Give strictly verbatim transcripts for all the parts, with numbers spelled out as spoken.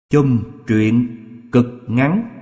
Chùm truyện cực ngắn.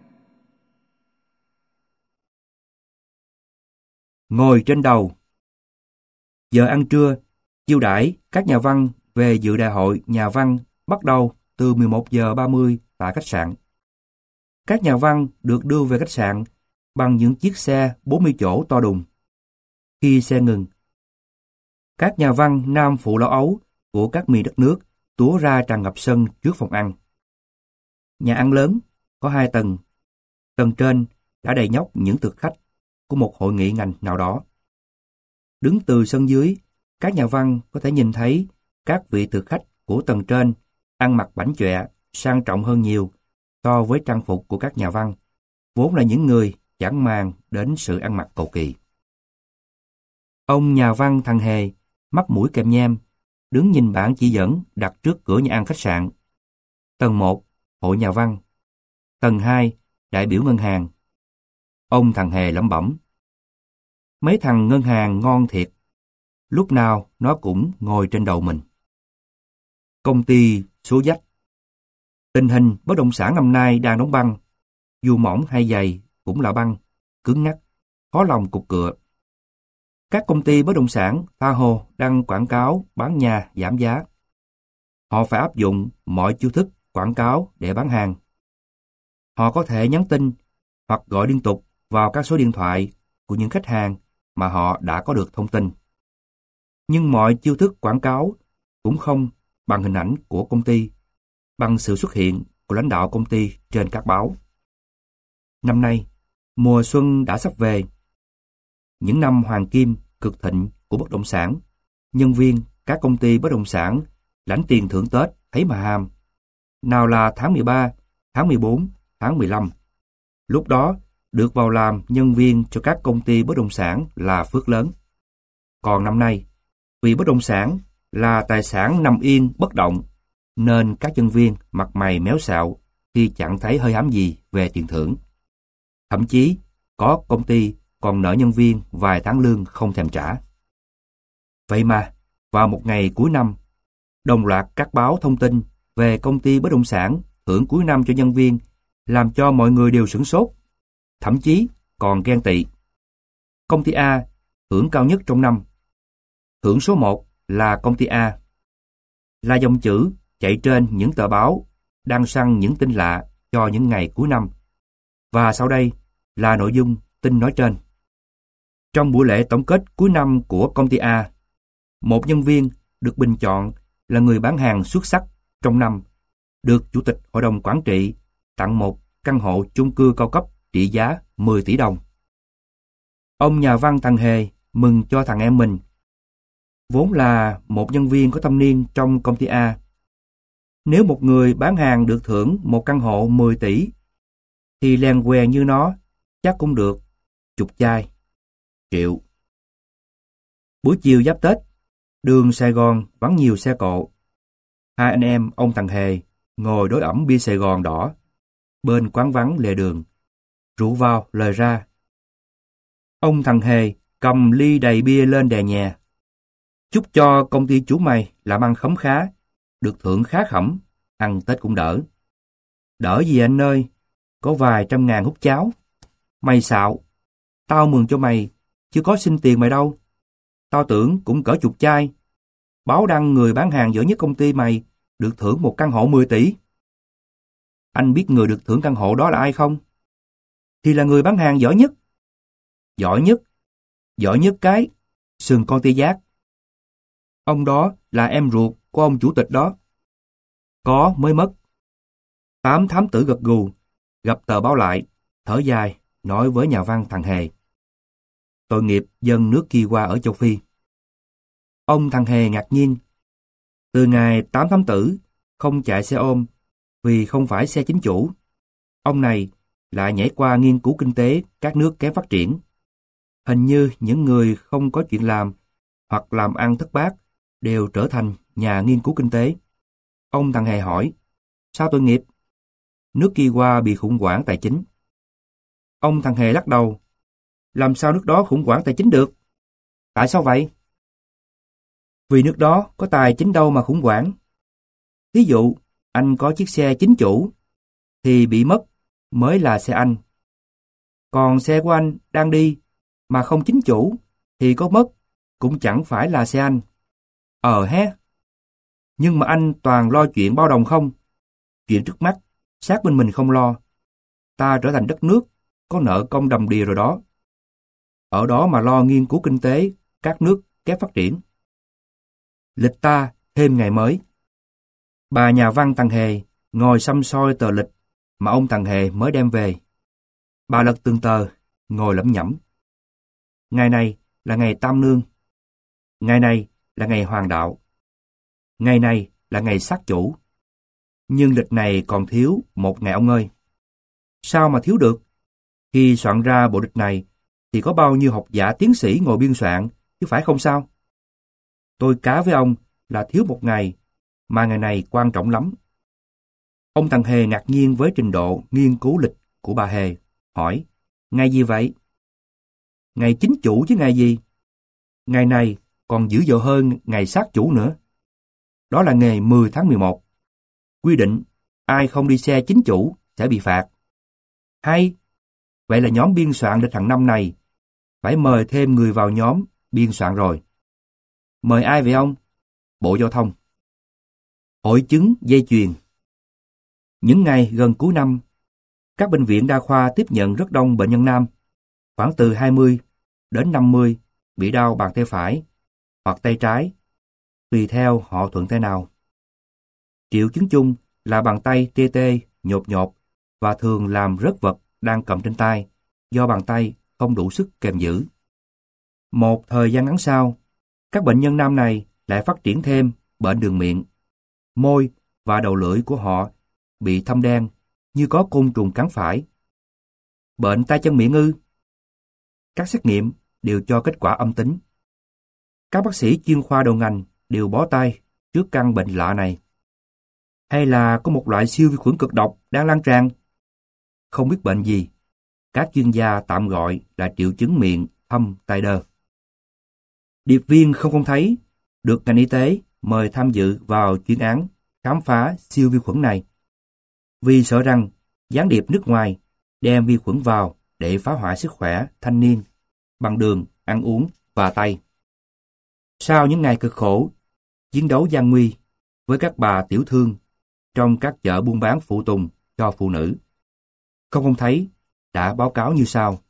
Ngồi trên đầu. Giờ ăn trưa, chiêu đãi các nhà văn về dự đại hội nhà văn bắt đầu từ mười một giờ ba mươi tại khách sạn. Các nhà văn được đưa về khách sạn bằng những chiếc xe bốn mươi chỗ to đùng. Khi xe ngừng, các nhà văn nam phụ lão ấu của các miền đất nước túa ra tràn ngập sân trước phòng ăn. Nhà ăn lớn, có hai tầng. Tầng trên đã đầy nhóc những thực khách của một hội nghị ngành nào đó. Đứng từ sân dưới, các nhà văn có thể nhìn thấy các vị thực khách của tầng trên ăn mặc bảnh chọe, sang trọng hơn nhiều so với trang phục của các nhà văn, vốn là những người chẳng màng đến sự ăn mặc cầu kỳ. Ông nhà văn thằng Hề, mắt mũi kèm nhem, đứng nhìn bảng chỉ dẫn đặt trước cửa nhà ăn khách sạn. Tầng một, hội nhà văn. Tầng hai, đại biểu ngân hàng. Ông thằng Hề lẩm bẩm: mấy thằng ngân hàng ngon thiệt, lúc nào nó cũng ngồi trên đầu mình. Công ty số dách. Tình hình bất động sản năm nay đang đóng băng, dù mỏng hay dày cũng là băng, cứng nhắc, khó lòng cục cựa. Các công ty bất động sản tha hồ đăng quảng cáo bán nhà giảm giá. Họ phải áp dụng mọi chiêu thức quảng cáo để bán hàng. Họ có thể nhắn tin hoặc gọi liên tục vào các số điện thoại của những khách hàng mà họ đã có được thông tin. Nhưng mọi chiêu thức quảng cáo cũng không bằng hình ảnh của công ty, bằng sự xuất hiện của lãnh đạo công ty trên các báo. Năm nay, mùa xuân đã sắp về. Những năm hoàng kim cực thịnh của bất động sản, nhân viên các công ty bất động sản lãnh tiền thưởng Tết thấy mà ham. Nào là tháng mười ba, tháng mười bốn, tháng mười lăm. Lúc đó, được vào làm nhân viên cho các công ty bất động sản là phước lớn. Còn năm nay, vì bất động sản là tài sản nằm yên bất động, nên các nhân viên mặt mày méo xạo khi chẳng thấy hơi hám gì về tiền thưởng. Thậm chí, có công ty còn nợ nhân viên vài tháng lương không thèm trả. Vậy mà, vào một ngày cuối năm, đồng loạt các báo thông tin về công ty bất động sản thưởng cuối năm cho nhân viên, làm cho mọi người đều sửng sốt, thậm chí còn ghen tị. Công ty A thưởng cao nhất trong năm. Thưởng số một là công ty A. Là dòng chữ chạy trên những tờ báo đang săn những tin lạ cho những ngày cuối năm. Và sau đây là nội dung tin nói trên. Trong buổi lễ tổng kết cuối năm của công ty A, một nhân viên được bình chọn là người bán hàng xuất sắc trong năm, được Chủ tịch Hội đồng Quản trị tặng một căn hộ chung cư cao cấp trị giá mười tỷ đồng. Ông nhà văn thằng Hề mừng cho thằng em mình, vốn là một nhân viên có thâm niên trong công ty A. Nếu một người bán hàng được thưởng một căn hộ mười tỷ, thì lèn què như nó chắc cũng được chục chai, triệu. Buổi chiều giáp Tết, đường Sài Gòn vắng nhiều xe cộ. Hai anh em ông thằng Hề ngồi đối ẩm bia Sài Gòn đỏ bên quán vắng lề đường, rượu vào lời ra. Ông thằng Hề cầm ly đầy bia lên đè nhẹ: chúc cho công ty chú mày làm ăn khấm khá, được thưởng khá khẩm, ăn Tết cũng đỡ. Đỡ gì anh ơi, có vài trăm ngàn hút cháo. Mày xạo, tao mừng cho mày, chứ có xin tiền mày đâu. Tao tưởng cũng cỡ chục chai. Báo đăng người bán hàng giỏi nhất công ty mày được thưởng một căn hộ mười tỷ. Anh biết người được thưởng căn hộ đó là ai không? Thì là người bán hàng giỏi nhất. Giỏi nhất? Giỏi nhất cái sừng con tê giác. Ông đó là em ruột của ông chủ tịch đó. Có mới mất. Tám thám tử gật gù, gặp tờ báo lại, thở dài, nói với nhà văn thằng Hề: tội nghiệp dân nước kia qua ở châu Phi. Ông thằng Hề ngạc nhiên. Từ ngày tám thám tử không chạy xe ôm vì không phải xe chính chủ, ông này lại nhảy qua nghiên cứu kinh tế các nước kém phát triển. Hình như những người không có chuyện làm hoặc làm ăn thất bát đều trở thành nhà nghiên cứu kinh tế. Ông thằng Hề hỏi: sao tội nghiệp? Nước kia qua bị khủng hoảng tài chính. Ông thằng Hề lắc đầu: làm sao nước đó khủng hoảng tài chính được? Tại sao vậy? Vì nước đó có tài chính đâu mà khủng hoảng. Ví dụ, anh có chiếc xe chính chủ, thì bị mất mới là xe anh. Còn xe của anh đang đi mà không chính chủ thì có mất cũng chẳng phải là xe anh. Ờ hé. Nhưng mà anh toàn lo chuyện bao đồng không? Chuyện trước mắt, sát bên mình không lo. Ta trở thành đất nước, có nợ công đầm đìa rồi đó. Ở đó mà lo nghiên cứu kinh tế, các nước kém phát triển. Lịch ta thêm ngày mới. Bà nhà văn Tằng Hề ngồi xăm soi tờ lịch mà ông Tằng Hề mới đem về. Bà lật từng tờ, ngồi lẩm nhẩm. Ngày này là ngày Tam Nương. Ngày này là ngày Hoàng Đạo. Ngày này là ngày sát chủ. Nhưng lịch này còn thiếu một ngày ông ơi. Sao mà thiếu được? Khi soạn ra bộ lịch này thì có bao nhiêu học giả tiến sĩ ngồi biên soạn, chứ phải không sao? Tôi cá với ông là thiếu một ngày, mà ngày này quan trọng lắm. Ông Tằng Hề ngạc nhiên với trình độ nghiên cứu lịch của bà Hề, hỏi, ngày gì vậy? Ngày chính chủ chứ ngày gì? Ngày này còn dữ dội hơn ngày sát chủ nữa. Đó là ngày mười tháng mười một. Quy định ai không đi xe chính chủ sẽ bị phạt. Hay, vậy là nhóm biên soạn lịch hàng năm này phải mời thêm người vào nhóm biên soạn rồi. Mời ai vậy ông? Bộ Giao thông. Hội chứng dây chuyền. Những ngày gần cuối năm, các bệnh viện đa khoa tiếp nhận rất đông bệnh nhân nam, khoảng từ hai mươi đến năm mươi, bị đau bàn tay phải hoặc tay trái, tùy theo họ thuận tay nào. Triệu chứng chung là bàn tay tê tê, nhột nhột và thường làm rớt vật đang cầm trên tay do bàn tay không đủ sức kềm giữ. Một thời gian ngắn sau, các bệnh nhân nam này lại phát triển thêm bệnh đường miệng. Môi và đầu lưỡi của họ bị thâm đen như có côn trùng cắn phải. Bệnh tay chân miệng ư? Các xét nghiệm đều cho kết quả âm tính. Các bác sĩ chuyên khoa đầu ngành đều bó tay trước căn bệnh lạ này. Hay là có một loại siêu vi khuẩn cực độc đang lan tràn? Không biết bệnh gì, các chuyên gia tạm gọi là triệu chứng miệng thâm tay đơ. Điệp viên không không thấy được ngành y tế mời tham dự vào chuyên án khám phá siêu vi khuẩn này, vì sợ rằng gián điệp nước ngoài đem vi khuẩn vào để phá hoại sức khỏe thanh niên bằng đường, ăn uống và tay. Sau những ngày cực khổ, chiến đấu gian nguy với các bà tiểu thương trong các chợ buôn bán phụ tùng cho phụ nữ, không không thấy đã báo cáo như sau.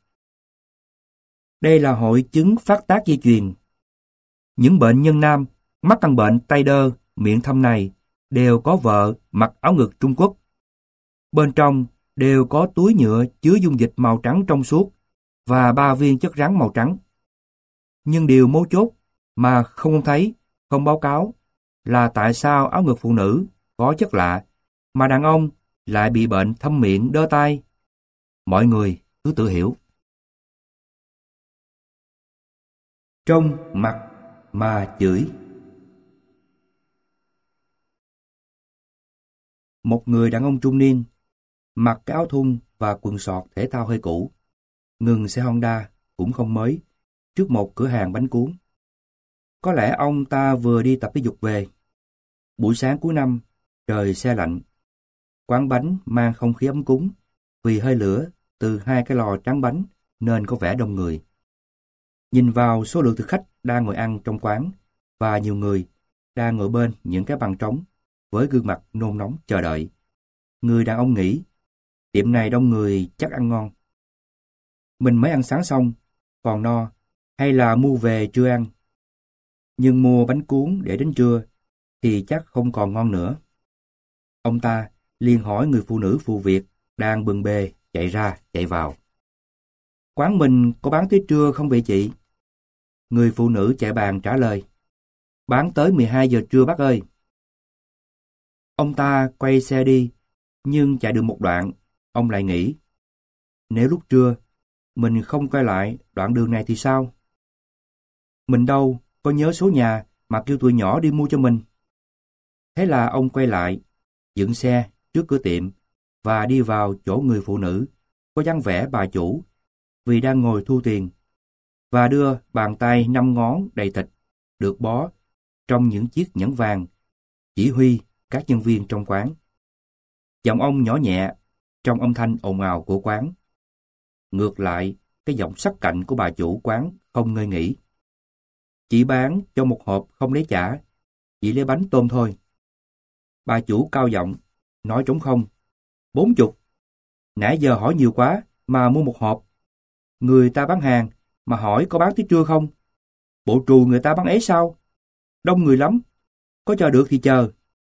Đây là hội chứng phát tác dây chuyền. Những bệnh nhân nam mắc căn bệnh tay đơ, miệng thâm này đều có vợ mặc áo ngực Trung Quốc. Bên trong đều có túi nhựa chứa dung dịch màu trắng trong suốt và ba viên chất rắn màu trắng. Nhưng điều mấu chốt mà không thấy, không báo cáo là tại sao áo ngực phụ nữ có chất lạ mà đàn ông lại bị bệnh thâm miệng đơ tay. Mọi người cứ tự hiểu. Trong mặt mà chửi. Một người đàn ông trung niên, mặc cái áo thun và quần sọt thể thao hơi cũ, ngừng xe Honda cũng không mới, trước một cửa hàng bánh cuốn. Có lẽ ông ta vừa đi tập thể dục về. Buổi sáng cuối năm, trời se lạnh. Quán bánh mang không khí ấm cúng, vì hơi lửa từ hai cái lò tráng bánh nên có vẻ đông người. Nhìn vào số lượng thực khách đang ngồi ăn trong quán và nhiều người đang ngồi bên những cái bàn trống với gương mặt nôn nóng chờ đợi. Người đàn ông nghĩ, tiệm này đông người chắc ăn ngon. Mình mới ăn sáng xong, còn no, hay là mua về trưa ăn. Nhưng mua bánh cuốn để đến trưa thì chắc không còn ngon nữa. Ông ta liền hỏi người phụ nữ phụ việc đang bưng bê chạy ra chạy vào. Quán mình có bán tới trưa không vậy chị? Người phụ nữ chạy bàn trả lời. Bán tới mười hai giờ trưa bác ơi. Ông ta quay xe đi, nhưng chạy được một đoạn, ông lại nghĩ. Nếu lúc trưa, mình không quay lại đoạn đường này thì sao? Mình đâu có nhớ số nhà mà kêu tụi nhỏ đi mua cho mình. Thế là ông quay lại, dựng xe trước cửa tiệm và đi vào chỗ người phụ nữ có dáng vẻ bà chủ vì đang ngồi thu tiền, và đưa bàn tay năm ngón đầy thịt được bó trong những chiếc nhẫn vàng chỉ huy các nhân viên trong quán. Giọng ông nhỏ nhẹ, trong âm thanh ồn ào của quán. Ngược lại, cái giọng sắc cạnh của bà chủ quán không ngơi nghỉ. Chỉ bán cho một hộp không lấy chả, chỉ lấy bánh tôm thôi. Bà chủ cao giọng, nói trống không. Bốn chục. Nãy giờ hỏi nhiều quá, mà mua một hộp. Người ta bán hàng, mà hỏi có bán tới trưa không? Bộ trù người ta bán ấy sao? Đông người lắm, có chờ được thì chờ.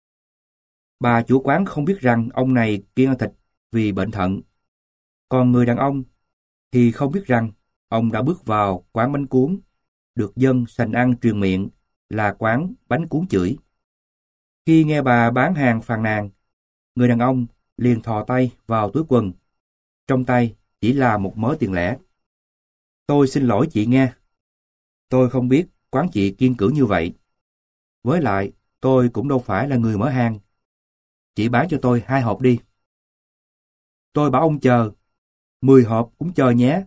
Bà chủ quán không biết rằng ông này kiêng ăn thịt vì bệnh thận. Còn người đàn ông thì không biết rằng ông đã bước vào quán bánh cuốn, được dân sành ăn truyền miệng là quán bánh cuốn chửi. Khi nghe bà bán hàng phàn nàn, người đàn ông liền thò tay vào túi quần. Trong tay chỉ là một mớ tiền lẻ. Tôi xin lỗi chị nghe. Tôi không biết quán chị kiêng cữ như vậy. Với lại, tôi cũng đâu phải là người mở hàng. Chị bán cho tôi hai hộp đi. Tôi bảo ông chờ. Mười hộp cũng chờ nhé.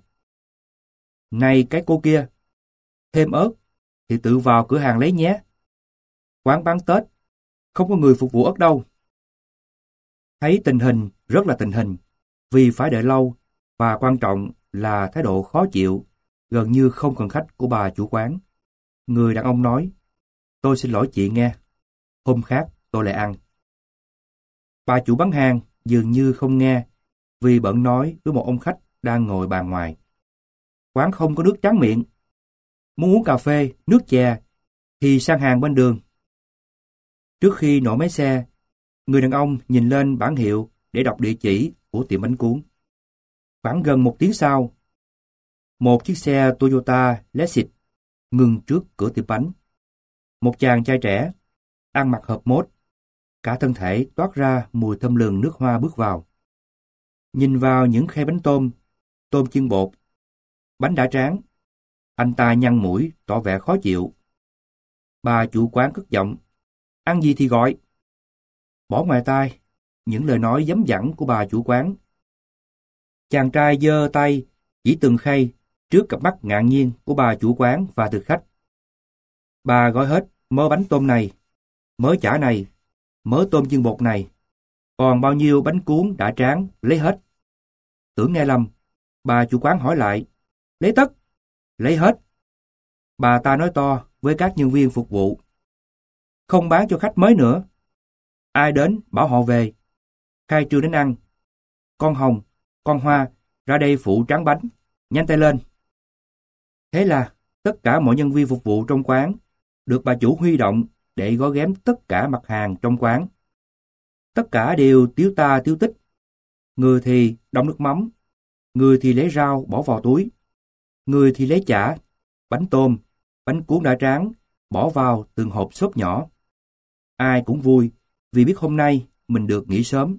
Này cái cô kia, thêm ớt thì tự vào cửa hàng lấy nhé. Quán bán Tết, không có người phục vụ ớt đâu. Thấy tình hình rất là tình hình, vì phải đợi lâu, và quan trọng là thái độ khó chịu, gần như không cần khách của bà chủ quán. Người đàn ông nói, tôi xin lỗi chị nghe, hôm khác tôi lại ăn. Bà chủ bán hàng dường như không nghe, vì bận nói với một ông khách đang ngồi bàn ngoài. Quán không có nước tráng miệng. Muốn uống cà phê, nước chè, thì sang hàng bên đường. Trước khi nổ máy xe, người đàn ông nhìn lên bảng hiệu để đọc địa chỉ của tiệm bánh cuốn. Khoảng gần một tiếng sau, một chiếc xe Toyota Lexus ngừng trước cửa tiệm bánh. Một chàng trai trẻ, ăn mặc hợp mốt, cả thân thể toát ra mùi thơm lừng nước hoa bước vào. Nhìn vào những khay bánh tôm, tôm chiên bột, bánh đã tráng, anh ta nhăn mũi tỏ vẻ khó chịu. Bà chủ quán cất giọng, ăn gì thì gọi. Bỏ ngoài tai những lời nói dấm dẳng của bà chủ quán. Chàng trai giơ tay chỉ từng khay trước cặp mắt ngạc nhiên của bà chủ quán và thực khách. Bà gói hết mớ bánh tôm này, mớ chả này, mớ tôm chiên bột này, còn bao nhiêu bánh cuốn đã tráng lấy hết. Tưởng nghe lầm, bà chủ quán hỏi lại, lấy tất, lấy hết. Bà ta nói to với các nhân viên phục vụ, không bán cho khách mới nữa. Ai đến bảo họ về, khai trương đến ăn. Con Hồng, con Hoa, ra đây phụ tráng bánh, nhanh tay lên. Thế là tất cả mọi nhân viên phục vụ trong quán được bà chủ huy động để gói ghém tất cả mặt hàng trong quán. Tất cả đều tiếu ta tiếu tích. Người thì đong nước mắm, người thì lấy rau bỏ vào túi, người thì lấy chả, bánh tôm, bánh cuốn đã tráng bỏ vào từng hộp xốp nhỏ. Ai cũng vui vì biết hôm nay mình được nghỉ sớm.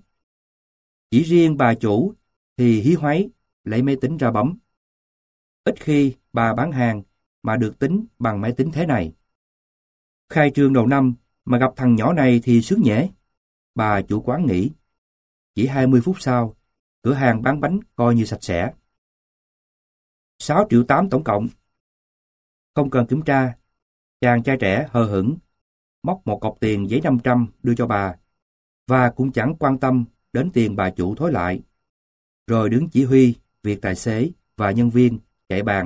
Chỉ riêng bà chủ thì hí hoáy lấy máy tính ra bấm. Ít khi bà bán hàng mà được tính bằng máy tính thế này. Khai trương đầu năm mà gặp thằng nhỏ này thì sướng nhễ. Bà chủ quán nghĩ. Chỉ hai mươi phút sau, cửa hàng bán bánh coi như sạch sẽ. sáu triệu tám tổng cộng. Không cần kiểm tra, chàng trai trẻ hờ hững, móc một cọc tiền giấy năm trăm đưa cho bà, và cũng chẳng quan tâm đến tiền bà chủ thối lại. Rồi đứng chỉ huy việc tài xế và nhân viên chạy bàn,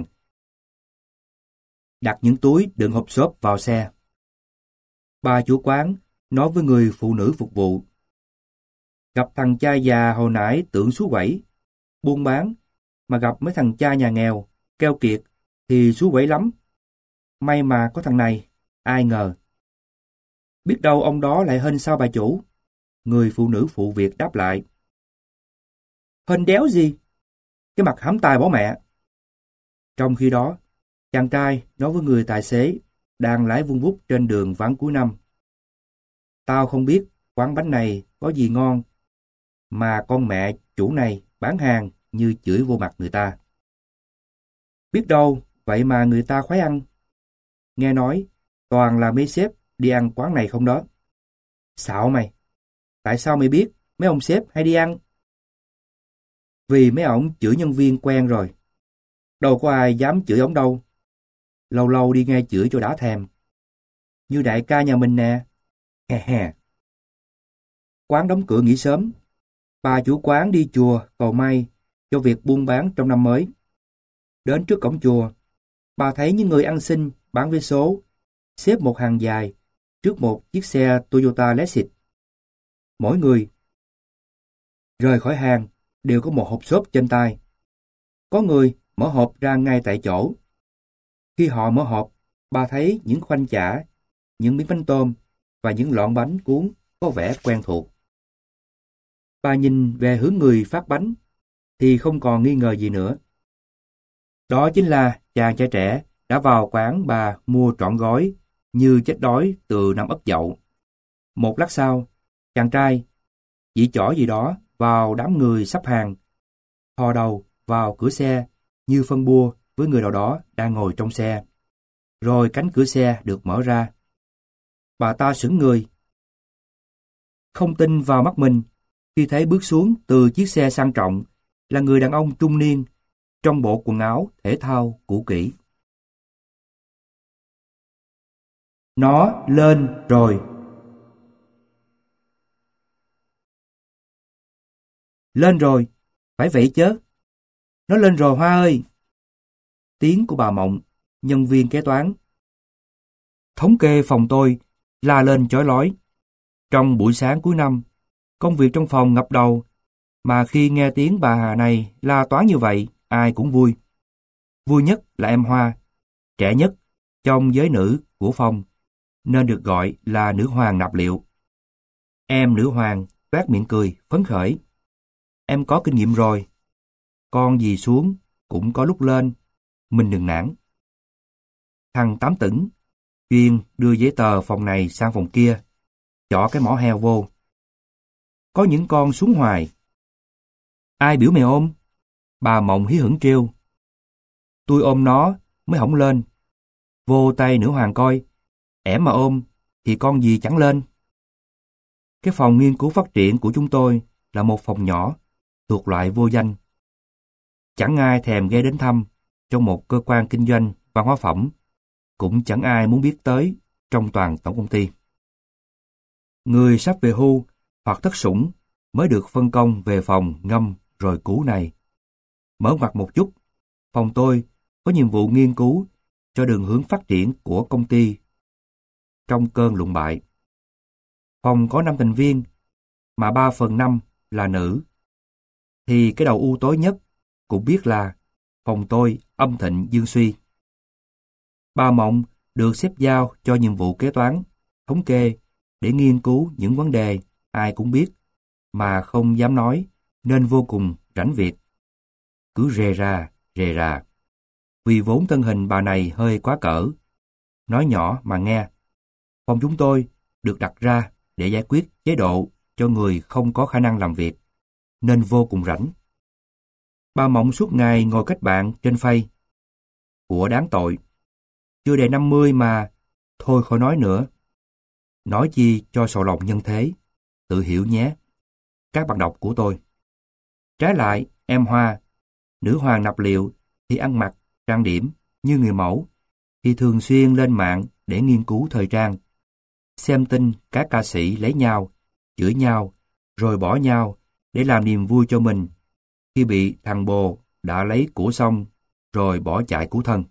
đặt những túi đựng hộp xốp vào xe. Bà chủ quán nói với người phụ nữ phục vụ, gặp thằng cha già hồi nãy tưởng xú quẩy, buôn bán, mà gặp mấy thằng cha nhà nghèo, keo kiệt, thì xú quẩy lắm. May mà có thằng này, ai ngờ. Biết đâu ông đó lại hên sao bà chủ? Người phụ nữ phụ việc đáp lại. Hên đéo gì? Cái mặt hãm tài bỏ mẹ. Trong khi đó, chàng trai nói với người tài xế đang lái vun vút trên đường vắng cuối năm. Tao không biết quán bánh này có gì ngon, mà con mẹ chủ này bán hàng như chửi vô mặt người ta. Biết đâu vậy mà người ta khoái ăn. Nghe nói toàn là mấy sếp đi ăn quán này không đó. Xạo mày, tại sao mày biết mấy ông sếp hay đi ăn? Vì mấy ổng chửi nhân viên quen rồi. Đâu có ai dám chửi ổng đâu. Lâu lâu đi nghe chửi cho đã thèm. Như đại ca nhà mình nè. Hè hè. Quán đóng cửa nghỉ sớm, Bà chủ quán đi chùa cầu may cho việc buôn bán trong năm mới. Đến trước cổng chùa, bà thấy những người ăn xin bán vé số xếp một hàng dài trước một chiếc xe Toyota Lexus. Mỗi người rời khỏi hàng đều có một hộp xốp trên tay. Có người mở hộp ra ngay tại chỗ. Khi họ mở hộp, bà thấy những khoanh chả, những miếng bánh tôm và những lọn bánh cuốn có vẻ quen thuộc. Bà nhìn về hướng người phát bánh thì không còn nghi ngờ gì nữa. Đó chính là chàng trai trẻ đã vào quán bà mua trọn gói như chết đói từ năm Ất Dậu. Một lát sau, chàng trai chỉ trỏ gì đó vào đám người sắp hàng, thò đầu vào cửa xe như phân bua với người nào đó đang ngồi trong xe. Rồi cánh cửa xe được mở ra. Bà ta sững người, không tin vào mắt mình khi thấy bước xuống từ chiếc xe sang trọng là người đàn ông trung niên trong bộ quần áo thể thao cũ kỹ. Nó lên rồi. Lên rồi, phải vậy chứ. Nó lên rồi Hoa ơi. Tiếng của bà Mộng, nhân viên kế toán. Thống kê phòng tôi la lên chói lói. Trong buổi sáng cuối năm, công việc trong phòng ngập đầu, mà khi nghe tiếng bà Hà này la toán như vậy, ai cũng vui. Vui nhất là em Hoa, trẻ nhất trong giới nữ của phòng, nên được gọi là nữ hoàng nạp liệu. Em nữ hoàng toét miệng cười, phấn khởi. Em có kinh nghiệm rồi. Con gì xuống cũng có lúc lên, mình đừng nản. Thằng Tám Tửng chuyên đưa giấy tờ phòng này sang phòng kia, chỏ cái mỏ heo vô. Có những con xuống hoài. Ai biểu mày ôm? Bà Mộng hí hửng trêu. Tôi ôm nó mới hổng lên. Vô tay nữ hoàng coi, ẻ mà ôm thì con gì chẳng lên. Cái phòng nghiên cứu phát triển của chúng tôi là một phòng nhỏ, thuộc loại vô danh. Chẳng ai thèm ghé đến thăm trong một cơ quan kinh doanh văn hóa phẩm, cũng chẳng ai muốn biết tới trong toàn tổng công ty. Người sắp về hưu hoặc thất sủng mới được phân công về phòng ngâm rồi cũ này. Mở ngoặt một chút, phòng tôi có nhiệm vụ nghiên cứu cho đường hướng phát triển của công ty trong cơn lụng bại. Phòng có năm thành viên, mà ba phần năm là nữ. Thì cái đầu u tối nhất cũng biết là phòng tôi âm thịnh dương suy. Bà Mộng được xếp giao cho nhiệm vụ kế toán, thống kê để nghiên cứu những vấn đề ai cũng biết mà không dám nói, nên vô cùng rảnh việc. Cứ rề ra, rề ra. Vì vốn thân hình bà này hơi quá cỡ. Nói nhỏ mà nghe. Phòng chúng tôi được đặt ra để giải quyết chế độ cho người không có khả năng làm việc, nên vô cùng rảnh. Bà Mộng suốt ngày ngồi kết bạn trên Face. Của đáng tội. Chưa đầy năm mươi mà, thôi khỏi nói nữa. Nói chi cho sầu lòng nhân thế. Tự hiểu nhé, các bạn đọc của tôi. Trái lại, em Hoa, nữ hoàng nạp liệu thì ăn mặc, trang điểm như người mẫu, thì thường xuyên lên mạng để nghiên cứu thời trang. Xem tin các ca sĩ lấy nhau, chửi nhau, rồi bỏ nhau để làm niềm vui cho mình khi bị thằng bồ đã lấy của xong rồi bỏ chạy cứu thân.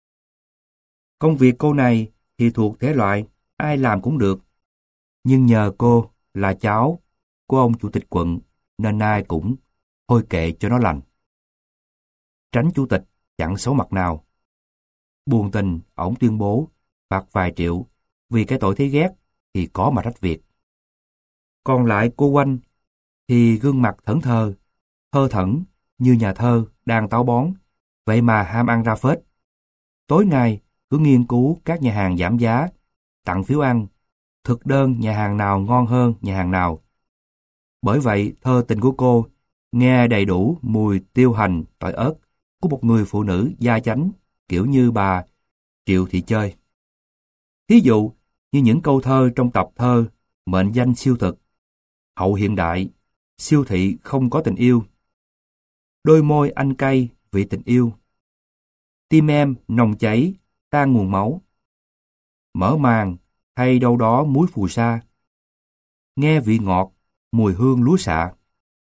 Công việc cô này thì thuộc thể loại ai làm cũng được, nhưng nhờ cô là cháu của ông chủ tịch quận nên ai cũng thôi kệ cho nó lành. Tránh chủ tịch chẳng xấu mặt nào. Buồn tình, ổng tuyên bố phạt vài triệu vì cái tội thấy ghét thì có mà rách việc. Còn lại cô Oanh thì gương mặt thẫn thờ, thơ thẩn như nhà thơ đang táo bón, vậy mà ham ăn ra phết. Tối ngày cứ nghiên cứu các nhà hàng giảm giá, tặng phiếu ăn, thực đơn nhà hàng nào ngon hơn nhà hàng nào. Bởi vậy thơ tình của cô nghe đầy đủ mùi tiêu hành, tỏi ớt của một người phụ nữ gia chánh kiểu như bà Triệu Thị Chơi. Thí dụ như những câu thơ trong tập thơ mệnh danh siêu thực, hậu hiện đại, siêu thị không có tình yêu, đôi môi anh cay vì tình yêu, tim em nồng cháy tan nguồn máu, mở màn hay đâu đó muối phù sa, nghe vị ngọt mùi hương lúa xạ.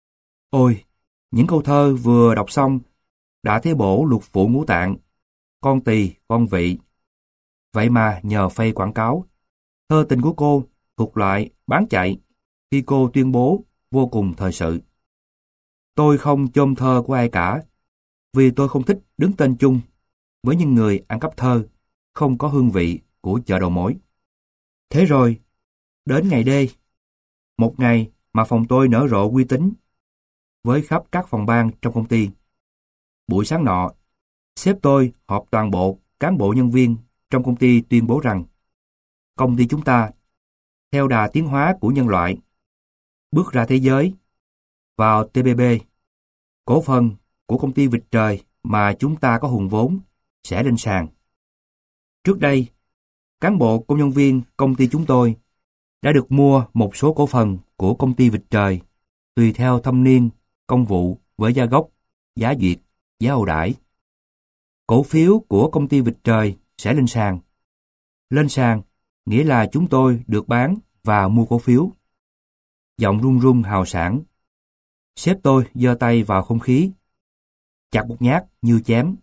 Ôi, những câu thơ vừa đọc xong đã thấy bổ lục phủ ngũ tạng, con tỳ, con vị. Vậy mà nhờ phay quảng cáo, thơ tình của cô thuộc loại bán chạy khi cô tuyên bố vô cùng thời sự. Tôi không chôm thơ của ai cả, vì tôi không thích đứng tên chung với những người ăn cắp thơ, không có hương vị của chợ đầu mối. Thế rồi, đến ngày D, một ngày mà phòng tôi nở rộ uy tín với khắp các phòng ban trong công ty. Buổi sáng nọ, sếp tôi họp toàn bộ cán bộ nhân viên trong công ty tuyên bố rằng công ty chúng ta, theo đà tiến hóa của nhân loại, bước ra thế giới, vào tê bê bê, cổ phần của công ty Vịt Trời mà chúng ta có hùn vốn sẽ lên sàn. Trước đây, cán bộ công nhân viên công ty chúng tôi đã được mua một số cổ phần của công ty Vịt Trời tùy theo thâm niên, công vụ với giá gốc, giá duyệt, giá ưu đãi. Cổ phiếu của công ty Vịt Trời sẽ lên sàn. Lên sàn nghĩa là chúng tôi được bán và mua cổ phiếu. Giọng run run hào sảng. Sếp tôi giơ tay vào không khí, chặt một nhát như chém.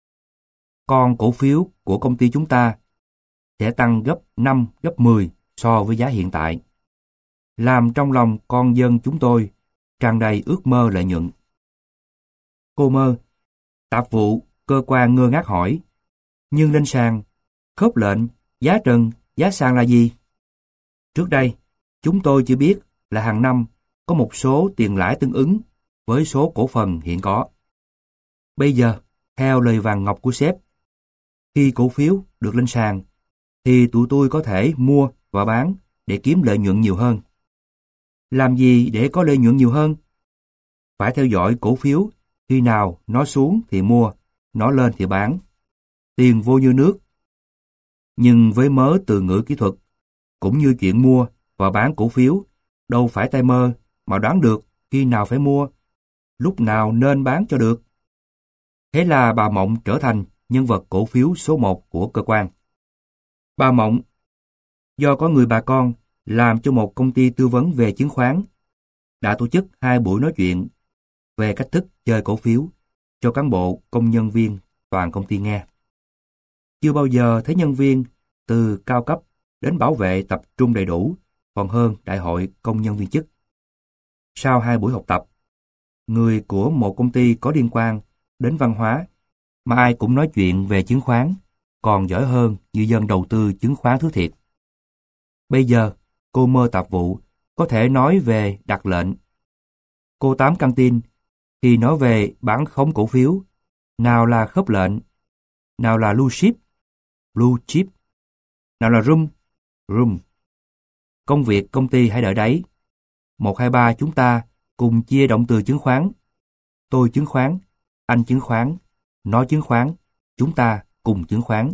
Con cổ phiếu của công ty chúng ta sẽ tăng gấp năm, gấp mười so với giá hiện tại, làm trong lòng con dân chúng tôi tràn đầy ước mơ lợi nhuận. Cô mơ, tạp vụ cơ quan ngơ ngác hỏi, nhưng lên sàn, khớp lệnh, giá trần, giá sàn là gì? Trước đây, chúng tôi chỉ biết là hàng năm có một số tiền lãi tương ứng với số cổ phần hiện có. Bây giờ, theo lời vàng ngọc của sếp, khi cổ phiếu được lên sàn, thì tụi tôi có thể mua và bán để kiếm lợi nhuận nhiều hơn. Làm gì để có lợi nhuận nhiều hơn? Phải theo dõi cổ phiếu, khi nào nó xuống thì mua, nó lên thì bán. Tiền vô như nước. Nhưng với mớ từ ngữ kỹ thuật, cũng như chuyện mua và bán cổ phiếu, đâu phải tay mơ mà đoán được khi nào phải mua, lúc nào nên bán cho được. Thế là bà Mộng trở thành nhân vật cổ phiếu số một của cơ quan. Bà Mộng, do có người bà con làm cho một công ty tư vấn về chứng khoán, đã tổ chức hai buổi nói chuyện về cách thức chơi cổ phiếu cho cán bộ công nhân viên toàn công ty nghe. Chưa bao giờ thấy nhân viên từ cao cấp đến bảo vệ tập trung đầy đủ, còn hơn đại hội công nhân viên chức. Sau hai buổi học tập, người của một công ty có liên quan đến văn hóa mà ai cũng nói chuyện về chứng khoán, còn giỏi hơn như dân đầu tư chứng khoán thứ thiệt. Bây giờ, cô mơ tạp vụ có thể nói về đặt lệnh. Cô tám căng tin thì nói về bán khống cổ phiếu, nào là khớp lệnh, nào là blue chip, blue chip, nào là room, room. Công việc công ty hãy đợi đấy. Một, hai, ba chúng ta cùng chia động từ chứng khoán. Tôi chứng khoán, anh chứng khoán, nó chứng khoán, chúng ta cùng chứng khoán.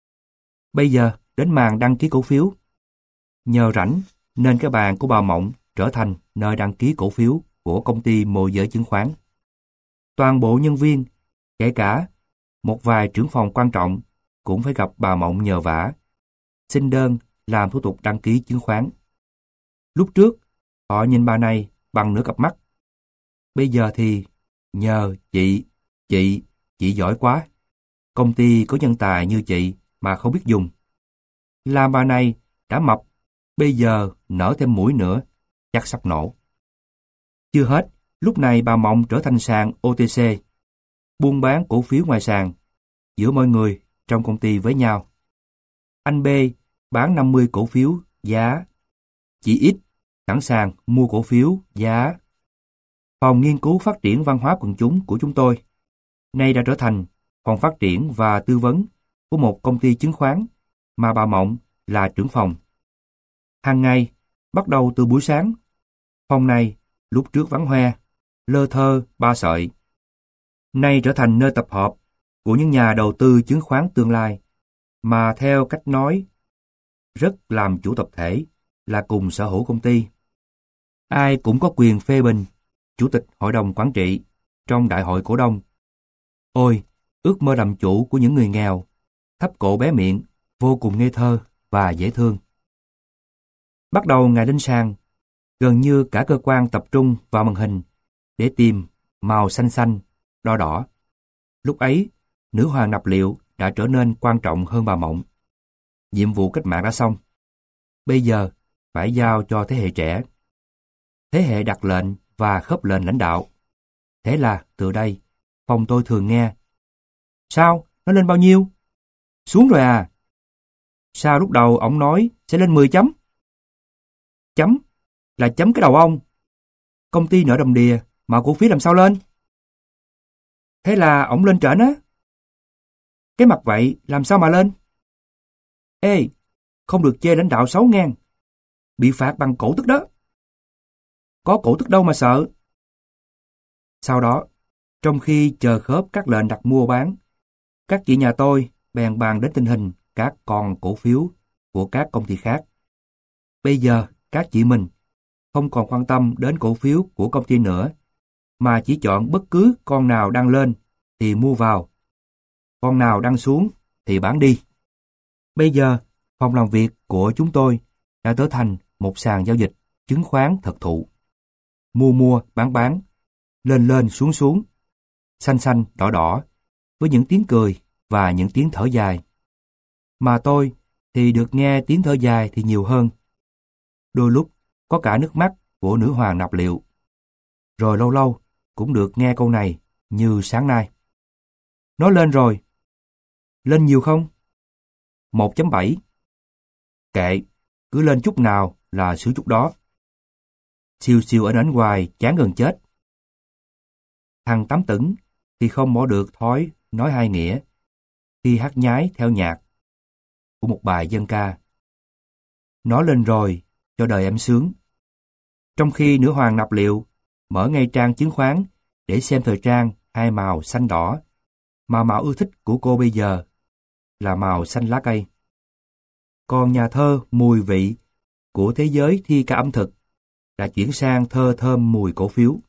Bây giờ đến màn đăng ký cổ phiếu. Nhờ rảnh nên cái bàn của bà Mộng trở thành nơi đăng ký cổ phiếu của công ty môi giới chứng khoán. Toàn bộ nhân viên, kể cả một vài trưởng phòng quan trọng, cũng phải gặp bà Mộng nhờ vả, xin đơn làm thủ tục đăng ký chứng khoán. Lúc trước, họ nhìn bà này bằng nửa cặp mắt. Bây giờ thì nhờ chị, chị, chị giỏi quá. Công ty có nhân tài như chị mà không biết dùng. Làm bà này đã mập, bây giờ nở thêm mũi nữa, chắc sắp nổ. Chưa hết, lúc này bà Mộng trở thành sàn ô tê xê, buôn bán cổ phiếu ngoài sàn, giữa mọi người trong công ty với nhau. Anh B bán năm mươi cổ phiếu giá, chị X sẵn sàng mua cổ phiếu giá. Phòng nghiên cứu phát triển văn hóa quần chúng của chúng tôi nay đã trở thành phòng phát triển và tư vấn của một công ty chứng khoán mà bà Mộng là trưởng phòng. Hàng ngày, bắt đầu từ buổi sáng, phòng này lúc trước vắng hoe, lơ thơ ba sợi, nay trở thành nơi tập hợp của những nhà đầu tư chứng khoán tương lai mà theo cách nói rất làm chủ tập thể là cùng sở hữu công ty. Ai cũng có quyền phê bình chủ tịch hội đồng quản trị trong đại hội cổ đông. Ôi, ước mơ làm chủ của những người nghèo, thấp cổ bé miệng, vô cùng ngây thơ và dễ thương. Bắt đầu ngày lên sàn, gần như cả cơ quan tập trung vào màn hình để tìm màu xanh xanh, đỏ đỏ. Lúc ấy, nữ hoàng nạp liệu đã trở nên quan trọng hơn bà Mộng. Nhiệm vụ cách mạng đã xong. Bây giờ, phải giao cho thế hệ trẻ. Thế hệ đặt lệnh và khớp lệnh lãnh đạo. Thế là, từ đây, phòng tôi thường nghe. Sao? Nó lên bao nhiêu? Xuống rồi à? Sao lúc đầu ông nói sẽ lên mười chấm? Chấm? Là chấm cái đầu ông. Công ty nợ đầm đìa, mà cổ phiếu làm sao lên? Thế là ổng lên trển á. Cái mặt vậy, làm sao mà lên? Ê, không được chê lãnh đạo xấu ngang. Bị phạt bằng cổ tức đó. Có cổ tức đâu mà sợ. Sau đó, trong khi chờ khớp các lệnh đặt mua bán, các chị nhà tôi bèn bàn đến tình hình các con cổ phiếu của các công ty khác. Bây giờ, các chị mình không còn quan tâm đến cổ phiếu của công ty nữa, mà chỉ chọn bất cứ con nào đang lên thì mua vào, con nào đang xuống thì bán đi. Bây giờ, phòng làm việc của chúng tôi đã trở thành một sàn giao dịch chứng khoán thực thụ. Mua mua, bán bán, lên lên xuống xuống, xanh xanh, đỏ đỏ, với những tiếng cười và những tiếng thở dài. Mà tôi thì được nghe tiếng thở dài thì nhiều hơn. Đôi lúc có cả nước mắt của nữ hoàng nạp liệu. Rồi lâu lâu cũng được nghe câu này như sáng nay. Nó lên rồi. Lên nhiều không? một chấm bảy. Kệ, cứ lên chút nào là sửa chút đó. Siêu siêu ở đánh hoài chán gần chết. Thằng Tám Tửng thì không bỏ được thói nói hai nghĩa khi hát nhái theo nhạc của một bài dân ca. Nó lên rồi, cho đời em sướng. Trong khi nữ hoàng nạp liệu mở ngay trang chứng khoán để xem thời trang hai màu xanh đỏ, mà màu ưa thích của cô bây giờ là màu xanh lá cây. Còn nhà thơ mùi vị của thế giới thi ca ẩm thực đã chuyển sang thơ thơm mùi cổ phiếu.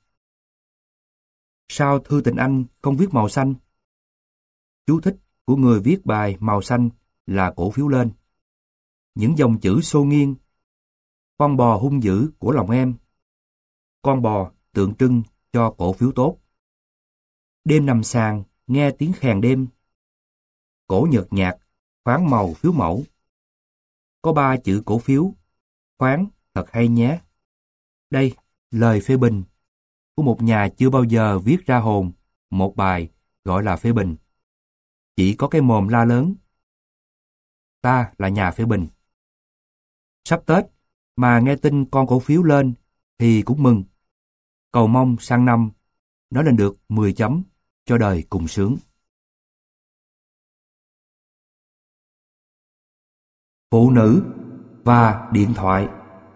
Sao thư tình anh không viết màu xanh? Chú thích của người viết bài màu xanh là cổ phiếu lên. Những dòng chữ xô nghiêng. Con bò hung dữ của lòng em. Con bò tượng trưng cho cổ phiếu tốt. Đêm nằm sàn, nghe tiếng khèn đêm. Cổ nhợt nhạt, khoáng màu phiếu mẫu. Có ba chữ cổ phiếu, khoáng, thật hay nhé. Đây, lời phê bình của một nhà chưa bao giờ viết ra hồn một bài gọi là phê bình. Chỉ có cái mồm la lớn. Ta là nhà phê bình. Sắp Tết mà nghe tin con cổ phiếu lên thì cũng mừng. Cầu mong sang năm nó lên được mười chấm cho đời cùng sướng. Phụ nữ và điện thoại.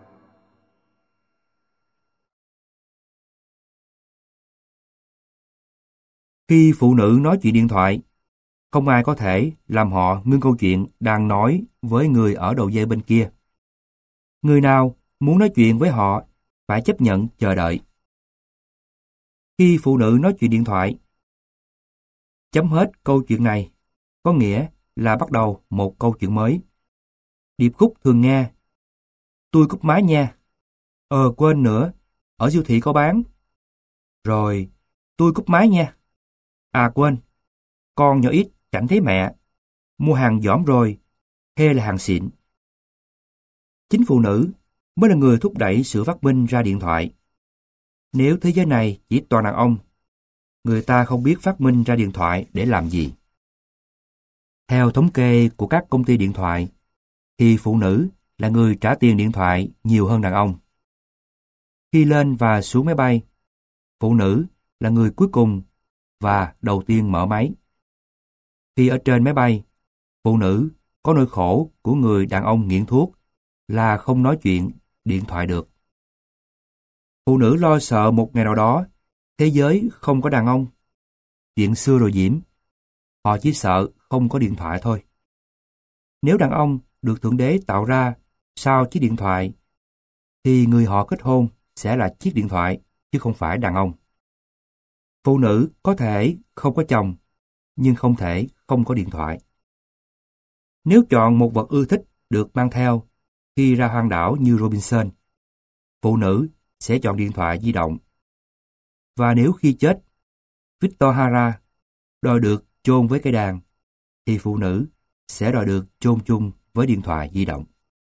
Khi phụ nữ nói chuyện điện thoại, không ai có thể làm họ ngưng câu chuyện đang nói với người ở đầu dây bên kia. Người nào muốn nói chuyện với họ phải chấp nhận chờ đợi. Khi phụ nữ nói chuyện điện thoại, chấm hết câu chuyện này có nghĩa là bắt đầu một câu chuyện mới. Điệp khúc thường nghe: tôi cúp máy nha. Ờ quên nữa, ở siêu thị có bán. Rồi, tôi cúp máy nha. À quên, con nhỏ ít chẳng thấy mẹ. Mua hàng dỏm rồi, hay là hàng xịn. Chính phụ nữ mới là người thúc đẩy sự phát minh ra điện thoại. Nếu thế giới này chỉ toàn đàn ông, người ta không biết phát minh ra điện thoại để làm gì. Theo thống kê của các công ty điện thoại, thì phụ nữ là người trả tiền điện thoại nhiều hơn đàn ông. Khi lên và xuống máy bay, phụ nữ là người cuối cùng và đầu tiên mở máy. Khi ở trên máy bay, phụ nữ có nỗi khổ của người đàn ông nghiện thuốc là không nói chuyện điện thoại được. Phụ nữ lo sợ một ngày nào đó thế giới không có đàn ông. Chuyện xưa rồi Diễm. Họ chỉ sợ không có điện thoại thôi. Nếu đàn ông được Thượng Đế tạo ra sau chiếc điện thoại, thì người họ kết hôn sẽ là chiếc điện thoại, chứ không phải đàn ông. Phụ nữ có thể không có chồng, nhưng không thể không có điện thoại. Nếu chọn một vật ưa thích được mang theo khi ra hoang đảo như Robinson, phụ nữ sẽ chọn điện thoại di động. Và nếu khi chết, Victor Hara đòi được chôn với cây đàn, thì phụ nữ sẽ đòi được chôn chung với điện thoại di động.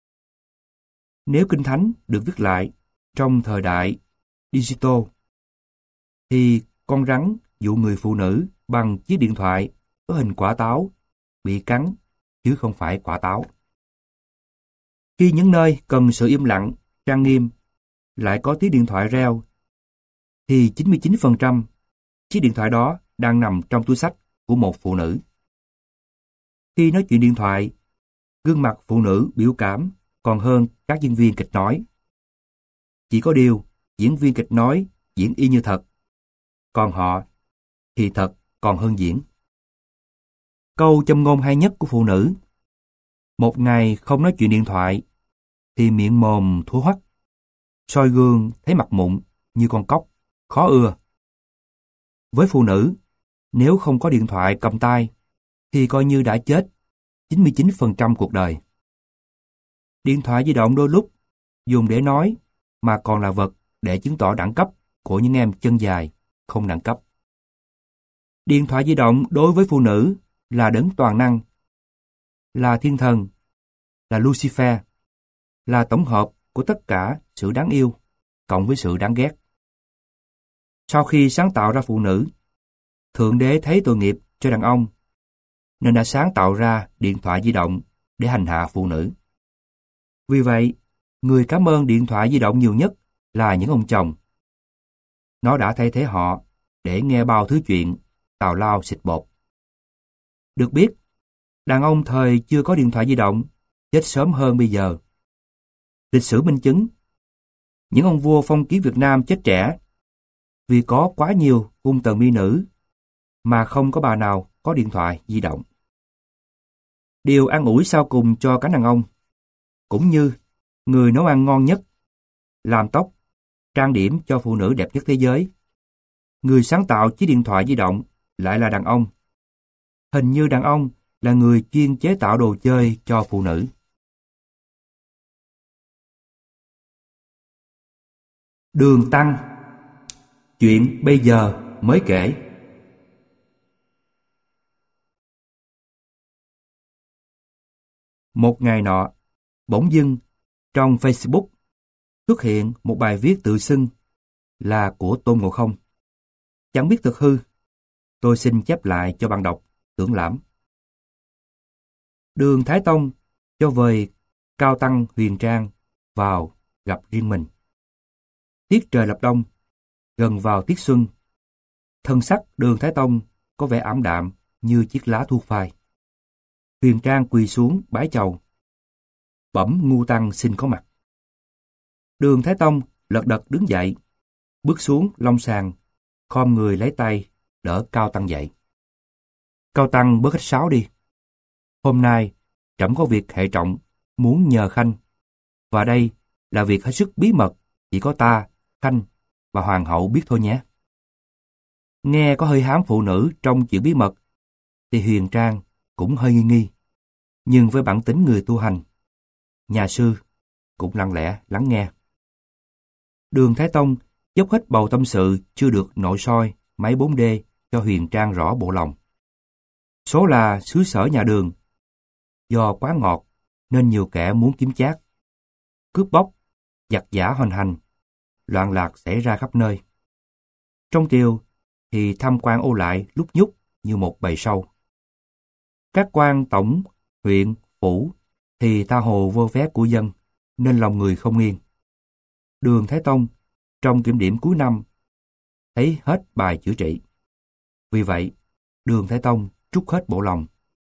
Nếu Kinh Thánh được viết lại trong thời đại digital, thì con rắn dụ người phụ nữ bằng chiếc điện thoại có hình quả táo bị cắn, chứ không phải quả táo. Khi những nơi cần sự im lặng, trang nghiêm, lại có tiếng điện thoại reo, thì chín mươi chín phần trăm chiếc điện thoại đó đang nằm trong túi xách của một phụ nữ. Khi nói chuyện điện thoại, gương mặt phụ nữ biểu cảm còn hơn các diễn viên kịch nói. Chỉ có điều, diễn viên kịch nói diễn y như thật, còn họ thì thật còn hơn diễn. Câu châm ngôn hay nhất của phụ nữ: một ngày không nói chuyện điện thoại, thì miệng mồm thúa hoắt, soi gương thấy mặt mụn như con cóc, khó ưa. Với phụ nữ, nếu không có điện thoại cầm tay, thì coi như đã chết chín mươi chín phần trăm cuộc đời. Điện thoại di động đôi lúc dùng để nói, mà còn là vật để chứng tỏ đẳng cấp của những em chân dài, không đẳng cấp. Điện thoại di động đối với phụ nữ là đấng toàn năng, là thiên thần, là Lucifer, là tổng hợp của tất cả sự đáng yêu cộng với sự đáng ghét. Sau khi sáng tạo ra phụ nữ, Thượng Đế thấy tội nghiệp cho đàn ông, nên đã sáng tạo ra điện thoại di động để hành hạ phụ nữ. Vì vậy, người cảm ơn điện thoại di động nhiều nhất là những ông chồng. Nó đã thay thế họ để nghe bao thứ chuyện tào lao xịt bột. Được biết, đàn ông thời chưa có điện thoại di động chết sớm hơn bây giờ. Lịch sử minh chứng, những ông vua phong kiến Việt Nam chết trẻ vì có quá nhiều cung tần mỹ nữ mà không có bà nào có điện thoại di động. Điều an ủi sau cùng cho cánh đàn ông, cũng như người nấu ăn ngon nhất, làm tóc, trang điểm cho phụ nữ đẹp nhất thế giới, người sáng tạo chiếc điện thoại di động lại là đàn ông. Hình như đàn ông là người chuyên chế tạo đồ chơi cho phụ nữ. Đường Tăng. Chuyện bây giờ mới kể. Một ngày nọ, bỗng dưng trong Facebook xuất hiện một bài viết tự xưng là của Tôn Ngộ Không. Chẳng biết thực hư, tôi xin chép lại cho bạn đọc tưởng lãm. Đường Thái Tông cho vời Cao Tăng Huyền Trang vào gặp riêng mình. Tiết trời lập đông, gần vào tiết xuân. Thân sắc Đường Thái Tông có vẻ ảm đạm như chiếc lá thu phai. Huyền Trang quỳ xuống bái chầu. Bẩm Ngu Tăng xin có mặt. Đường Thái Tông lật đật đứng dậy, bước xuống long sàng, khom người lấy tay đỡ Cao Tăng dậy. Cao Tăng bớt khách sáo đi. Hôm nay trẫm có việc hệ trọng muốn nhờ Khanh, và đây là việc hết sức bí mật, chỉ có ta, Khanh và hoàng hậu biết thôi nhé. Nghe có hơi hám phụ nữ trong chuyện bí mật, thì Huyền Trang cũng hơi nghi nghi, nhưng với bản tính người tu hành, nhà sư cũng lặng lẽ lắng nghe. Đường Thái Tông dốc hết bầu tâm sự chưa được nội soi máy bốn D cho Huyền Trang rõ bộ lòng. Số là xứ sở nhà Đường, do quá ngọt nên nhiều kẻ muốn kiếm chác. Cướp bóc, giặc giã hoành hành, loạn lạc xảy ra khắp nơi. Trong triều thì tham quan ô lại lúc nhúc như một bầy sâu. Các quan tổng, huyện, phủ thì tha hồ vô vé của dân, nên lòng người không yên. Đường Thái Tông trong kiểm điểm cuối năm thấy hết bài chữa trị. Vì vậy, Đường Thái Tông trút hết bộ lòng.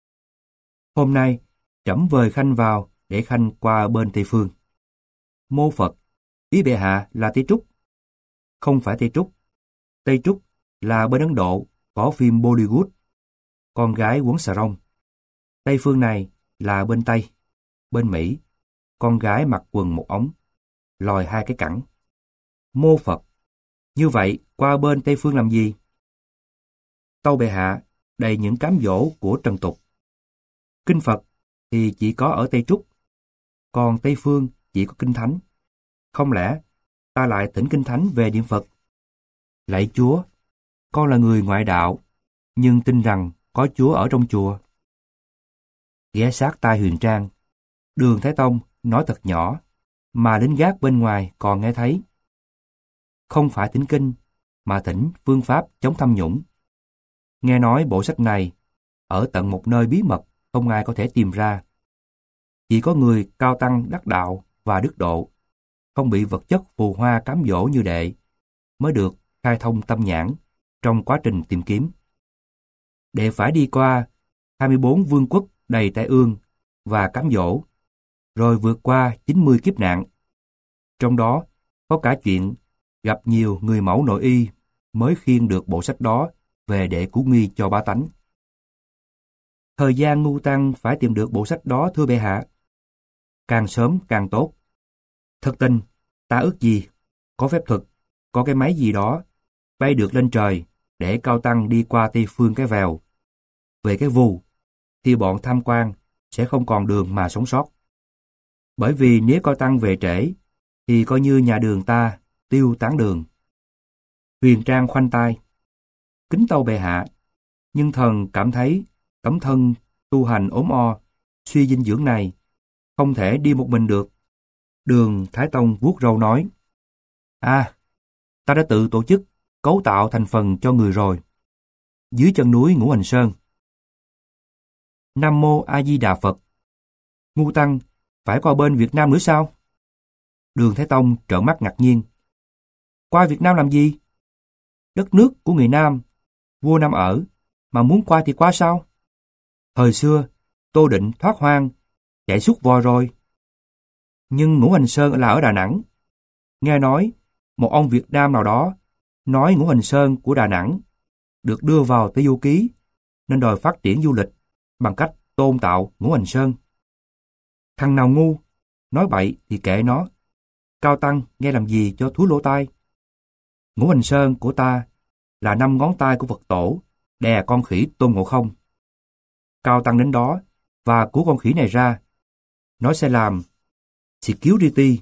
Hôm nay, trẫm vời Khanh vào để Khanh qua bên Tây Phương. Mô Phật, ý bệ hạ là Tây Trúc. Không phải Tây Trúc. Tây Trúc là bên Ấn Độ có phim Bollywood, con gái quấn xà rông. Tây Phương này là bên Tây, bên Mỹ, con gái mặc quần một ống, lòi hai cái cẳng. Mô Phật, như vậy qua bên Tây Phương làm gì? Tâu bệ hạ đầy những cám dỗ của trần tục. Kinh Phật thì chỉ có ở Tây Trúc, còn Tây Phương chỉ có Kinh Thánh. Không lẽ ta lại thỉnh Kinh Thánh về niệm Phật? Lạy Chúa, con là người ngoại đạo, nhưng tin rằng có Chúa ở trong chùa. Ghé sát tai Huyền Trang, Đường Thái Tông nói thật nhỏ, mà lính gác bên ngoài còn nghe thấy. Không phải thỉnh kinh, mà thỉnh phương pháp chống tham nhũng. Nghe nói bộ sách này ở tận một nơi bí mật không ai có thể tìm ra. Chỉ có người cao tăng đắc đạo và đức độ, không bị vật chất phù hoa cám dỗ như đệ, mới được khai thông tâm nhãn trong quá trình tìm kiếm. Đệ phải đi qua hai mươi bốn vương quốc đầy tai ương và cám dỗ, rồi vượt qua chín mươi kiếp nạn. Trong đó có cả chuyện gặp nhiều người mẫu nội y mới khiêng được bộ sách đó về để cứu nguy cho bá tánh. Thời gian ngu tăng phải tìm được bộ sách đó, thưa bệ hạ. Càng sớm càng tốt. Thật tình, ta ước gì, có phép thuật, có cái máy gì đó, bay được lên trời, để cao tăng đi qua Tây Phương cái vèo. Về cái vù, thì bọn tham quan sẽ không còn đường mà sống sót. Bởi vì nếu cao tăng về trễ, thì coi như nhà đường ta tiêu tán đường. Huyền Trang khoanh tay. Kính tâu bệ hạ, nhưng thần cảm thấy tấm thân tu hành ốm o, suy dinh dưỡng này, không thể đi một mình được. Đường Thái Tông vuốt râu nói, À, ta đã tự tổ chức, cấu tạo thành phần cho người rồi. Dưới chân núi Ngũ Hành Sơn. Nam Mô A Di Đà Phật. Ngu tăng, phải qua bên Việt Nam nữa sao? Đường Thái Tông trợn mắt ngạc nhiên. Qua Việt Nam làm gì? Đất nước của người Nam, vua Nam ở, mà muốn qua thì qua sao? Thời xưa, Tô Định thoát hoang, chạy suốt vò rồi. Nhưng Ngũ Hành Sơn là ở Đà Nẵng. Nghe nói, một ông Việt Nam nào đó nói Ngũ Hành Sơn của Đà Nẵng được đưa vào Tây Du Ký, nên đòi phát triển du lịch bằng cách tôn tạo Ngũ Hành Sơn. Thằng nào ngu, nói bậy thì kệ nó. Cao tăng nghe làm gì cho thúi lỗ tai. Ngũ Hành Sơn của ta là năm ngón tay của Phật tổ đè con khỉ Tôn Ngộ Không. Cao tăng đến đó và cứu con khỉ này ra. Nó sẽ làm security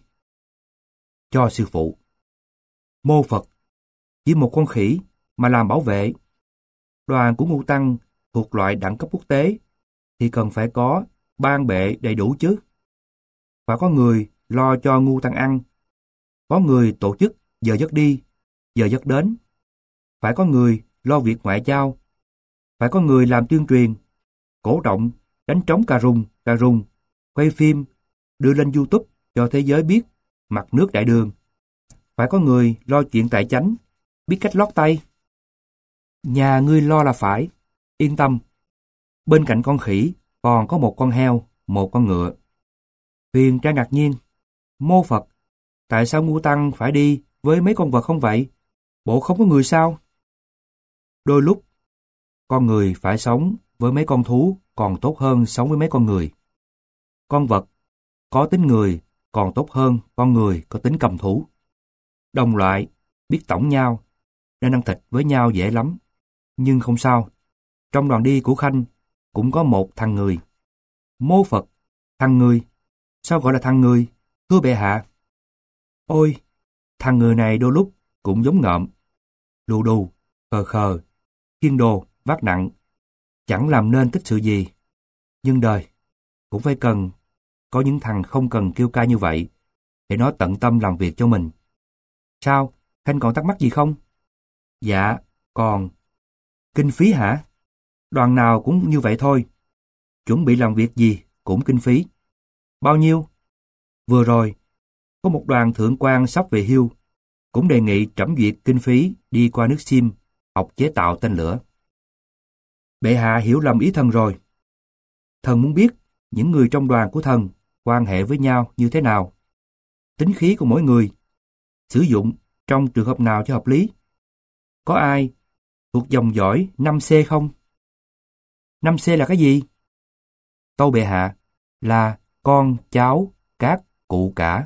cho sư phụ. Mô Phật, chỉ một con khỉ mà làm bảo vệ. Đoàn của ngu tăng thuộc loại đẳng cấp quốc tế thì cần phải có ban bệ đầy đủ chứ. Phải có người lo cho ngu tăng ăn, có người tổ chức giờ giấc đi, giờ giấc đến, phải có người lo việc ngoại giao, phải có người làm tuyên truyền, cổ động, đánh trống cà rung, cà rung, quay phim, đưa lên YouTube cho thế giới biết mặt nước đại đường. Phải có người lo chuyện tài chánh, biết cách lót tay. Nhà ngươi lo là phải, yên tâm. Bên cạnh con khỉ còn có một con heo, một con ngựa. Huyền Trang ngạc nhiên. Mô Phật, tại sao ngu tăng phải đi với mấy con vật không vậy? Bộ không có người sao? Đôi lúc, con người phải sống với mấy con thú còn tốt hơn sống với mấy con người. Con vật có tính người còn tốt hơn con người có tính cầm thú. Đồng loại biết tổng nhau nên ăn thịt với nhau dễ lắm. Nhưng không sao, trong đoàn đi của Khanh cũng có một thằng người. Mô Phật, thằng người, sao gọi là thằng người, thưa bệ hạ? Ôi, thằng người này đôi lúc cũng giống ngợm, lù đù, khờ khờ, khiêng đồ, vác nặng, chẳng làm nên tích sự gì. Nhưng đời cũng phải cần có những thằng không cần kêu ca như vậy để nó tận tâm làm việc cho mình. Sao, Khanh còn thắc mắc gì không? Dạ, còn... Kinh phí hả? Đoàn nào cũng như vậy thôi. Chuẩn bị làm việc gì cũng kinh phí. Bao nhiêu? Vừa rồi, có một đoàn thượng quan sắp về hưu, cũng đề nghị trẫm duyệt kinh phí đi qua nước Sim học chế tạo tên lửa. Bệ hạ hiểu lầm ý thần rồi. Thần muốn biết những người trong đoàn của thần quan hệ với nhau như thế nào, tính khí của mỗi người, sử dụng trong trường hợp nào cho hợp lý. Có ai thuộc dòng dõi năm C không? năm C là cái gì? Tâu bệ hạ, là con, cháu, các, cụ cả.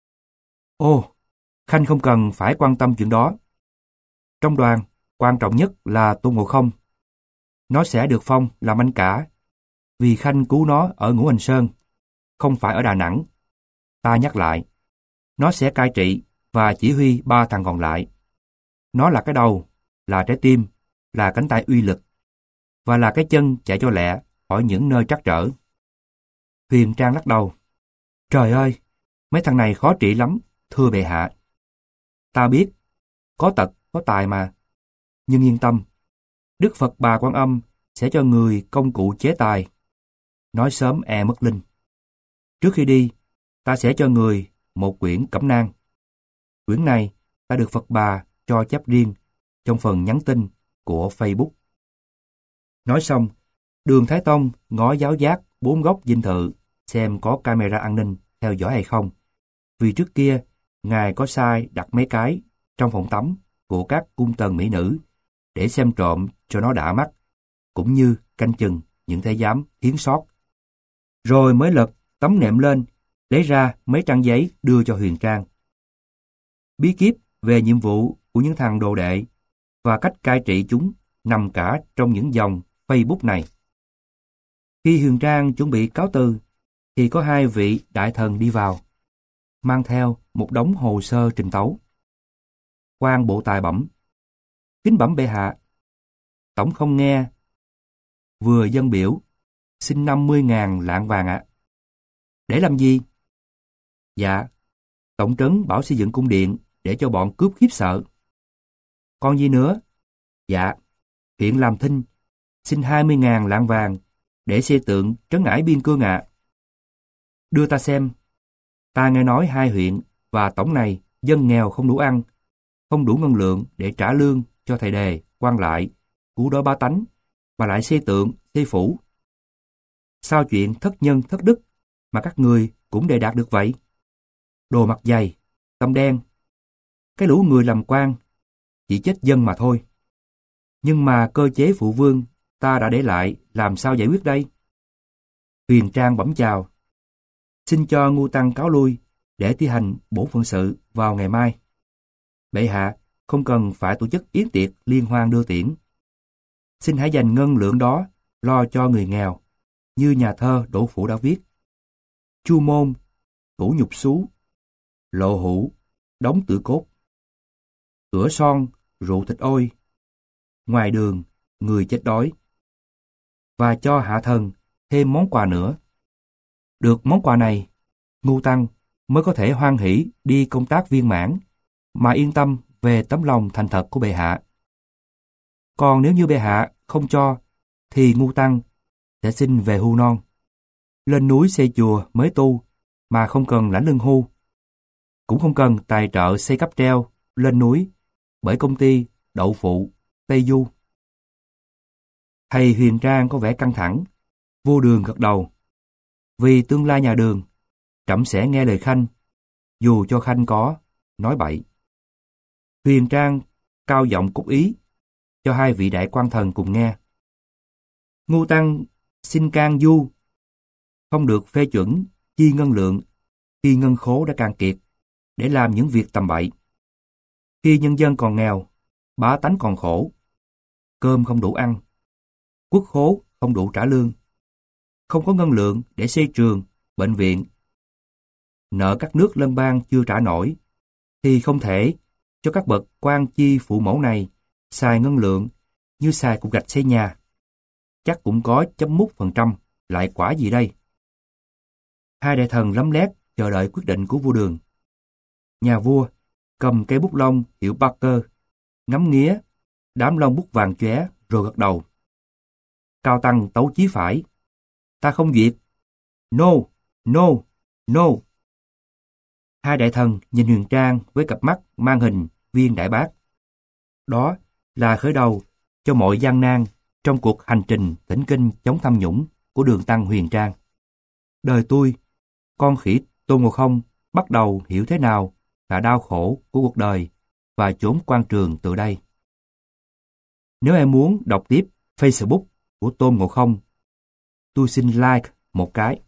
Ồ, Khanh không cần phải quan tâm chuyện đó. Trong đoàn, quan trọng nhất là Tôn Ngộ Không. Nó sẽ được phong làm anh cả, vì Khanh cứu nó ở Ngũ Hành Sơn, không phải ở Đà Nẵng. Ta nhắc lại, nó sẽ cai trị và chỉ huy ba thằng còn lại. Nó là cái đầu, là trái tim, là cánh tay uy lực, và là cái chân chạy cho lẹ khỏi những nơi trắc trở. Huyền Trang lắc đầu. Trời ơi, mấy thằng này khó trị lắm, thưa bệ hạ. Ta biết, có tật, có tài mà. Nhưng yên tâm, Đức Phật Bà Quan Âm sẽ cho người công cụ chế tài. Nói sớm e mất linh. Trước khi đi, ta sẽ cho người một quyển cẩm nang. Quyển này ta được Phật Bà cho chép riêng trong phần nhắn tin của Facebook. Nói xong, Đường Thái Tông ngó giáo giác bốn góc dinh thự xem có camera an ninh theo dõi hay không. Vì trước kia, ngài có sai đặt mấy cái trong phòng tắm của các cung tần mỹ nữ để xem trộm cho nó đã mắt, cũng như canh chừng những thái giám hiến sót. Rồi mới lật tấm nệm lên, lấy ra mấy trang giấy đưa cho Huyền Trang. Bí kíp về nhiệm vụ của những thằng đồ đệ và cách cai trị chúng nằm cả trong những dòng Facebook này. Khi Huyền Trang chuẩn bị cáo từ, thì có hai vị đại thần đi vào, mang theo một đống hồ sơ trình tấu. Quan bộ tài bẩm: Kính bẩm bệ hạ, tổng không nghe vừa dân biểu xin năm mươi ngàn lạng vàng ạ. À. Để làm gì? Dạ, tổng trấn bảo xây dựng cung điện để cho bọn cướp khiếp sợ. Còn gì nữa? Dạ, huyện làm thinh xin hai mươi ngàn lạng vàng để xây tượng trấn ải biên cương ạ. À. Đưa ta xem. Ta nghe nói hai huyện và tổng này dân nghèo không đủ ăn, không đủ ngân lượng để trả lương cho thầy đề, quan lại, cứu đói ba tánh, mà lại xây tượng, xây phủ. Sao chuyện thất nhân thất đức mà các người cũng đề đạt được vậy? Đồ mặt dày, tâm đen. Cái lũ người làm quan chỉ chết dân mà thôi. Nhưng mà cơ chế phụ vương ta đã để lại làm sao giải quyết đây? Huyền Trang bẩm chào. Xin cho Ngu Tăng cáo lui để thi hành bổn phận sự vào ngày mai. Bệ hạ không cần phải tổ chức yến tiệc liên hoan đưa tiễn. Xin hãy dành ngân lượng đó lo cho người nghèo, như nhà thơ Đỗ Phủ đã viết. Chu môn, tủ nhục xú, lộ hũ, đóng tử cốt. Cửa son, rượu thịt ôi, ngoài đường, người chết đói. Và cho hạ thần thêm món quà nữa. Được món quà này, Ngu Tăng mới có thể hoan hỷ đi công tác viên mãn, mà yên tâm về tấm lòng thành thật của bệ hạ. Còn nếu như bệ hạ không cho, thì Ngu Tăng sẽ xin về hưu non. Lên núi xây chùa mới tu, mà không cần lãnh lương hưu. Cũng không cần tài trợ xây cáp treo lên núi bởi công ty Đậu Phụ, Tây Du. Thầy Huyền Trang có vẻ căng thẳng. Vô Đường gật đầu. Vì tương lai nhà Đường, trẫm sẽ nghe lời Khanh, dù cho Khanh có nói bậy. Huyền Trang cao giọng cúc ý cho hai vị đại quan thần cùng nghe. Ngu Tăng xin can du, không được phê chuẩn chi ngân lượng khi ngân khố đã cạn kiệt để làm những việc tầm bậy. Khi nhân dân còn nghèo, bá tánh còn khổ, cơm không đủ ăn, quốc khố không đủ trả lương, không có ngân lượng để xây trường, bệnh viện, nợ các nước lân bang chưa trả nổi, thì không thể cho các bậc quan chi phụ mẫu này xài ngân lượng như xài cục gạch xây nhà. Chắc cũng có chấm mút phần trăm, lại quả gì đây? Hai đại thần lấm lét chờ đợi quyết định của vua Đường. Nhà vua cầm cây bút lông hiệu Parker, ngắm nghía đám lông bút vàng chóe rồi gật đầu. Cao tăng tấu chí phải. Ta không duyệt. No, no, no. Hai đại thần nhìn Huyền Trang với cặp mắt mang hình viên đại bác. Đó là khởi đầu cho mọi gian nan trong cuộc hành trình thỉnh kinh chống tham nhũng của Đường Tăng Huyền Trang. Đời tôi, con khỉ Tôn Ngộ Không bắt đầu hiểu thế nào là đau khổ của cuộc đời và chốn quan trường từ đây. Nếu em muốn đọc tiếp Facebook của Tôn Ngộ Không, tôi xin like một cái.